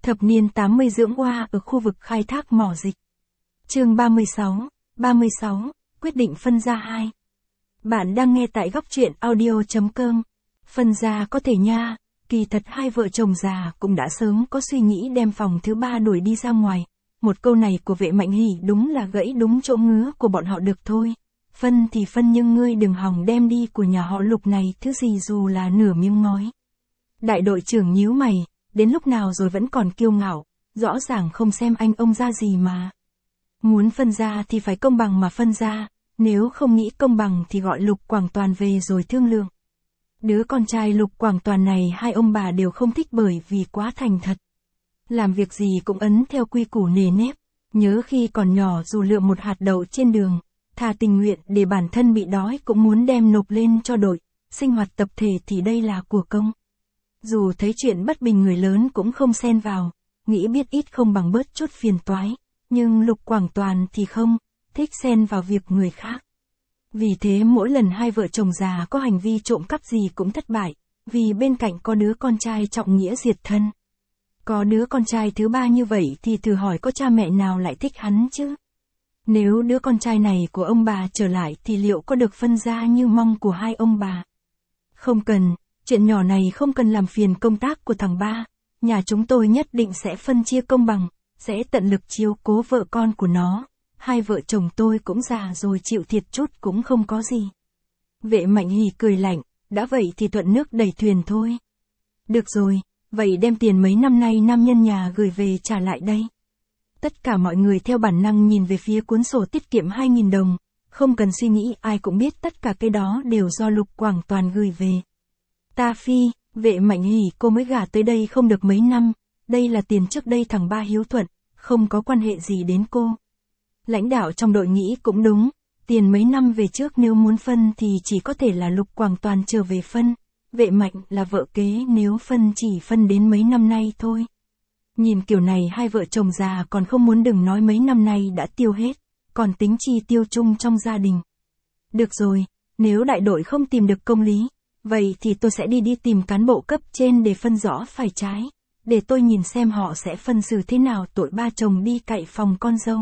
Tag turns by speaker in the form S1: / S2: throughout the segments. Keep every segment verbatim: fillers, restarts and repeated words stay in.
S1: Thập niên tám mươi dưỡng oa ở khu vực khai thác mỏ dịch. Chương ba mươi sáu, ba mươi sáu, quyết định phân gia hai. Bạn đang nghe tại góc truyện audio chấm com. Phân gia có thể nha, kỳ thật hai vợ chồng già cũng đã sớm có suy nghĩ đem phòng thứ ba đuổi đi ra ngoài. Một câu này của Vệ Mạnh Hỷ đúng là gãy đúng chỗ ngứa của bọn họ được thôi. Phân thì phân nhưng ngươi đừng hòng đem đi của nhà họ Lục này thứ gì dù là nửa miếng ngói. Đại đội trưởng nhíu mày, đến lúc nào rồi vẫn còn kiêu ngạo, rõ ràng không xem anh ông ra gì mà. Muốn phân ra thì phải công bằng mà phân ra, nếu không nghĩ công bằng thì gọi Lục Quảng Toàn về rồi thương lượng. Đứa con trai Lục Quảng Toàn này hai ông bà đều không thích bởi vì quá thành thật. Làm việc gì cũng ấn theo quy củ nề nếp, nhớ khi còn nhỏ dù lượm một hạt đậu trên đường, thà tình nguyện để bản thân bị đói cũng muốn đem nộp lên cho đội, sinh hoạt tập thể thì đây là của công. Dù thấy chuyện bất bình người lớn cũng không xen vào, nghĩ biết ít không bằng bớt chút phiền toái, nhưng Lục Quảng Toàn thì không, thích xen vào việc người khác. Vì thế mỗi lần hai vợ chồng già có hành vi trộm cắp gì cũng thất bại, vì bên cạnh có đứa con trai trọng nghĩa diệt thân. Có đứa con trai thứ ba như vậy thì thử hỏi có cha mẹ nào lại thích hắn chứ? Nếu đứa con trai này của ông bà trở lại thì liệu có được phân ra như mong của hai ông bà? Không cần, chuyện nhỏ này không cần làm phiền công tác của thằng ba, nhà chúng tôi nhất định sẽ phân chia công bằng, sẽ tận lực chiếu cố vợ con của nó, hai vợ chồng tôi cũng già rồi chịu thiệt chút cũng không có gì. Vệ Mạnh Hỷ cười lạnh, đã vậy thì thuận nước đẩy thuyền thôi. Được rồi, vậy đem tiền mấy năm nay nam nhân nhà gửi về trả lại đây. Tất cả mọi người theo bản năng nhìn về phía cuốn sổ tiết kiệm hai nghìn đồng, không cần suy nghĩ ai cũng biết tất cả cái đó đều do Lục Quảng Toàn gửi về. Ta phi, Vệ Mạnh Hỷ cô mới gả tới đây không được mấy năm, đây là tiền trước đây thằng ba hiếu thuận, không có quan hệ gì đến cô. Lãnh đạo trong đội nghĩ cũng đúng, tiền mấy năm về trước nếu muốn phân thì chỉ có thể là Lục Quảng Toàn trở về phân, Vệ Mạnh là vợ kế nếu phân chỉ phân đến mấy năm nay thôi. Nhìn kiểu này hai vợ chồng già còn không muốn đừng nói mấy năm nay đã tiêu hết, còn tính chi tiêu chung trong gia đình. Được rồi, nếu đại đội không tìm được công lý, vậy thì tôi sẽ đi đi tìm cán bộ cấp trên để phân rõ phải trái, để tôi nhìn xem họ sẽ phân xử thế nào tội ba chồng đi cậy phòng con dâu.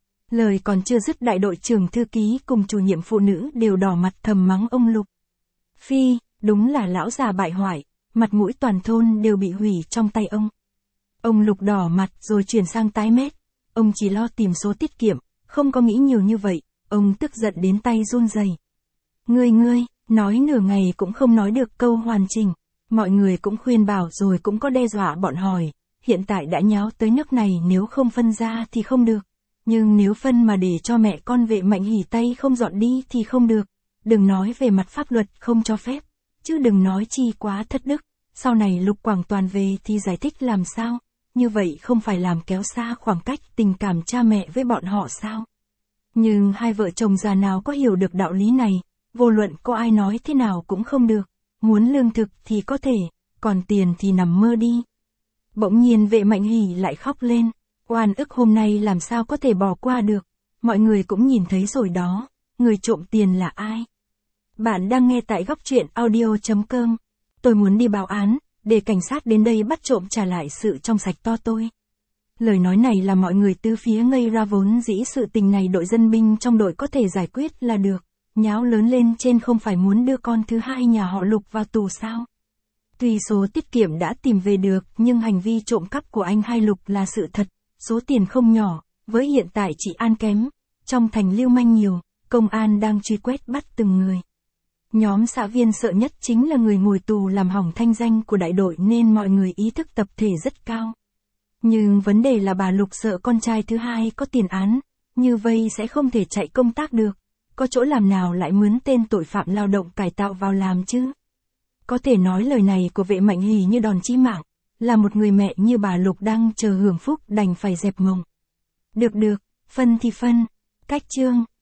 S1: Lời còn chưa dứt đại đội trưởng thư ký cùng chủ nhiệm phụ nữ đều đỏ mặt thầm mắng ông Lục. Phi, đúng là lão già bại hoại, mặt mũi toàn thôn đều bị hủy trong tay ông. Ông Lục đỏ mặt rồi chuyển sang tái mét, ông chỉ lo tìm số tiết kiệm, không có nghĩ nhiều như vậy, ông tức giận đến tay run rẩy. Ngươi ngươi, nói nửa ngày cũng không nói được câu hoàn chỉnh, mọi người cũng khuyên bảo rồi cũng có đe dọa bọn hỏi, hiện tại đã nháo tới nước này nếu không phân ra thì không được, nhưng nếu phân mà để cho mẹ con Vệ Mạnh Hỷ tay không dọn đi thì không được, đừng nói về mặt pháp luật không cho phép, chứ đừng nói chi quá thất đức, sau này Lục Quảng Toàn về thì giải thích làm sao, như vậy không phải làm kéo xa khoảng cách tình cảm cha mẹ với bọn họ sao? Nhưng hai vợ chồng già nào có hiểu được đạo lý này, vô luận có ai nói thế nào cũng không được, muốn lương thực thì có thể, còn tiền thì nằm mơ đi. Bỗng nhiên Vệ Mạnh Hỷ lại khóc lên, oan ức hôm nay làm sao có thể bỏ qua được, mọi người cũng nhìn thấy rồi đó, người trộm tiền là ai? Bạn đang nghe tại góc truyện audio chấm com, tôi muốn đi báo án, để cảnh sát đến đây bắt trộm trả lại sự trong sạch to tôi. Lời nói này là mọi người tứ phía ngây ra, vốn dĩ sự tình này đội dân binh trong đội có thể giải quyết là được, nháo lớn lên trên không phải muốn đưa con thứ hai nhà họ Lục vào tù sao? Tuy số tiết kiệm đã tìm về được nhưng hành vi trộm cắp của anh hai Lục là sự thật, số tiền không nhỏ, với hiện tại trị an kém, trong thành lưu manh nhiều, công an đang truy quét bắt từng người. Nhóm xã viên sợ nhất chính là người ngồi tù làm hỏng thanh danh của đại đội nên mọi người ý thức tập thể rất cao. Nhưng vấn đề là bà Lục sợ con trai thứ hai có tiền án, như vậy sẽ không thể chạy công tác được, có chỗ làm nào lại mướn tên tội phạm lao động cải tạo vào làm chứ? Có thể nói lời này của Vệ Mạnh Hỷ như đòn chí mạng, là một người mẹ như bà Lục đang chờ hưởng phúc đành phải dẹp mộng. Được được, phân thì phân, cách chương.